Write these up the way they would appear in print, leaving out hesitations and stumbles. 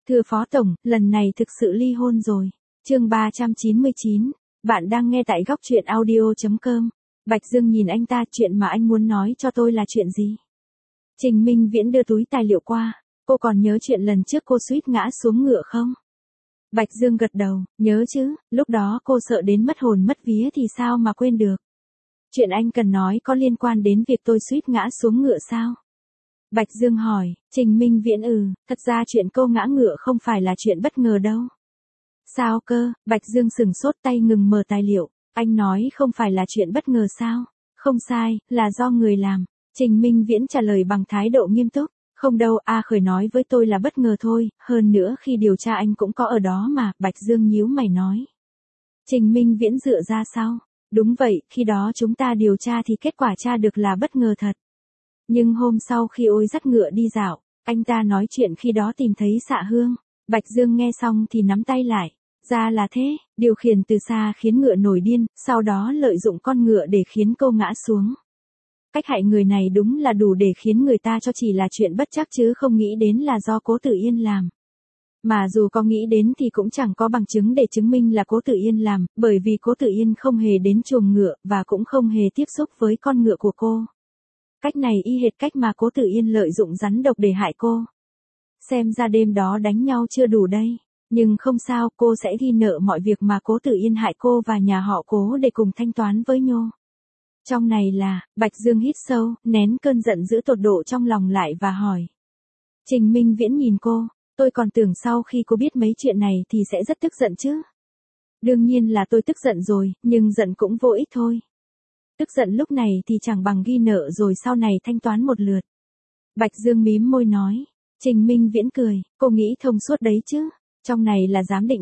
Thưa Phó Tổng, lần này thực sự ly hôn rồi. Chương 399, bạn đang nghe tại góc truyện audio.com. Bạch Dương nhìn anh ta, chuyện mà anh muốn nói cho tôi là chuyện gì? Trình Minh Viễn đưa túi tài liệu qua, cô còn nhớ chuyện lần trước cô suýt ngã xuống ngựa không? Bạch Dương gật đầu, nhớ chứ, lúc đó cô sợ đến mất hồn mất vía thì sao mà quên được. Chuyện anh cần nói có liên quan đến việc tôi suýt ngã xuống ngựa sao? Bạch Dương hỏi, Trình Minh Viễn thật ra chuyện cô ngã ngựa không phải là chuyện bất ngờ đâu. Sao cơ? Bạch Dương sừng sốt, tay ngừng mở tài liệu, anh nói không phải là chuyện bất ngờ sao? Không sai, là do người làm. Trình Minh Viễn trả lời bằng thái độ nghiêm túc, không đâu, Khởi nói với tôi là bất ngờ thôi, hơn nữa khi điều tra anh cũng có ở đó mà. Bạch Dương nhíu mày nói. Trình Minh Viễn dựa ra sao? Đúng vậy, khi đó chúng ta điều tra thì kết quả tra được là bất ngờ thật. Nhưng hôm sau khi Ôi dắt ngựa đi dạo, anh ta nói chuyện khi đó tìm thấy xạ hương. Bạch Dương nghe xong thì nắm tay lại. Ra là thế, điều khiển từ xa khiến ngựa nổi điên, sau đó lợi dụng con ngựa để khiến cô ngã xuống. Cách hại người này đúng là đủ để khiến người ta cho chỉ là chuyện bất trắc chứ không nghĩ đến là do Cố Tử Yên làm. Mà dù có nghĩ đến thì cũng chẳng có bằng chứng để chứng minh là Cố Tử Yên làm, bởi vì Cố Tử Yên không hề đến chuồng ngựa và cũng không hề tiếp xúc với con ngựa của cô. Cách này y hệt cách mà Cố Tử Yên lợi dụng rắn độc để hại cô. Xem ra đêm đó đánh nhau chưa đủ đây. Nhưng không sao, cô sẽ ghi nợ mọi việc mà Cố Tử Yên hại cô và nhà họ Cố để cùng thanh toán với Nhô. Trong này là, Bạch Dương hít sâu, nén cơn giận dữ tột độ trong lòng lại và hỏi. Trình Minh Viễn nhìn cô, tôi còn tưởng sau khi cô biết mấy chuyện này thì sẽ rất tức giận chứ. Đương nhiên là tôi tức giận rồi, nhưng giận cũng vô ích thôi. Tức giận lúc này thì chẳng bằng ghi nợ rồi sau này thanh toán một lượt. Bạch Dương mím môi nói. Trình Minh Viễn cười, cô nghĩ thông suốt đấy chứ. Trong này là giám định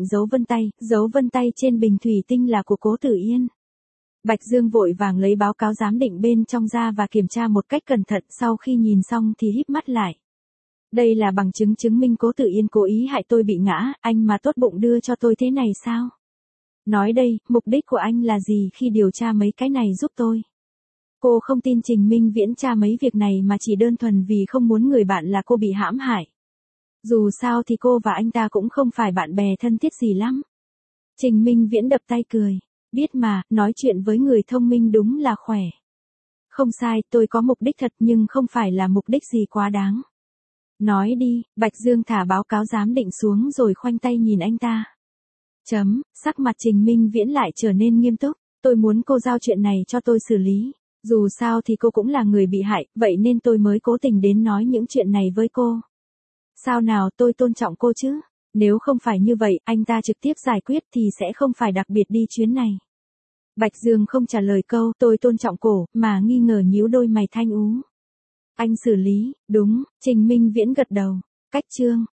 dấu vân tay trên bình thủy tinh là của Cố Tử Yên. Bạch Dương vội vàng lấy báo cáo giám định bên trong ra và kiểm tra một cách cẩn thận, sau khi nhìn xong thì híp mắt lại. Đây là bằng chứng chứng minh Cố Tử Yên cố ý hại tôi bị ngã, anh mà tốt bụng đưa cho tôi thế này sao? Nói đây, mục đích của anh là gì khi điều tra mấy cái này giúp tôi? Cô không tin Trình Minh Viễn tra mấy việc này mà chỉ đơn thuần vì không muốn người bạn là cô bị hãm hại. Dù sao thì cô và anh ta cũng không phải bạn bè thân thiết gì lắm. Trình Minh Viễn đập tay cười. Biết mà, nói chuyện với người thông minh đúng là khỏe. Không sai, tôi có mục đích thật nhưng không phải là mục đích gì quá đáng. Nói đi, Bạch Dương thả báo cáo giám định xuống rồi khoanh tay nhìn anh ta. Sắc mặt Trình Minh Viễn lại trở nên nghiêm túc. Tôi muốn cô giao chuyện này cho tôi xử lý. Dù sao thì cô cũng là người bị hại, vậy nên tôi mới cố tình đến nói những chuyện này với cô. Sao nào, tôi tôn trọng cô chứ. Nếu không phải như vậy, anh ta trực tiếp giải quyết thì sẽ không phải đặc biệt đi chuyến này. Bạch Dương không trả lời câu tôi tôn trọng cổ, mà nghi ngờ nhíu đôi mày thanh ú. Anh xử lý, đúng, Trình Minh Viễn gật đầu. Cách chương